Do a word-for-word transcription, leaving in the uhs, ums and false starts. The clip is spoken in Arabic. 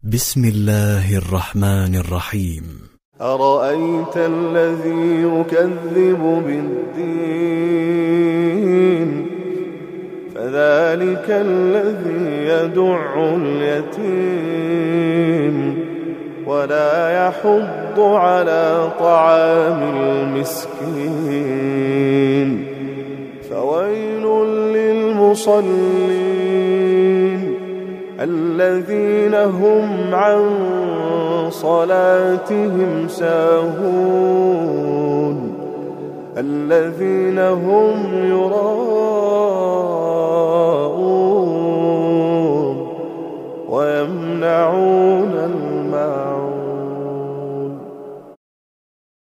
بسم الله الرحمن الرحيم. أرأيت الذي يكذب بالدين فذلك الذي يدع اليتيم ولا يحض على طعام المسكين فويل للمصلين الذين هم عن صلاتهم ساهون الذين هم يراءون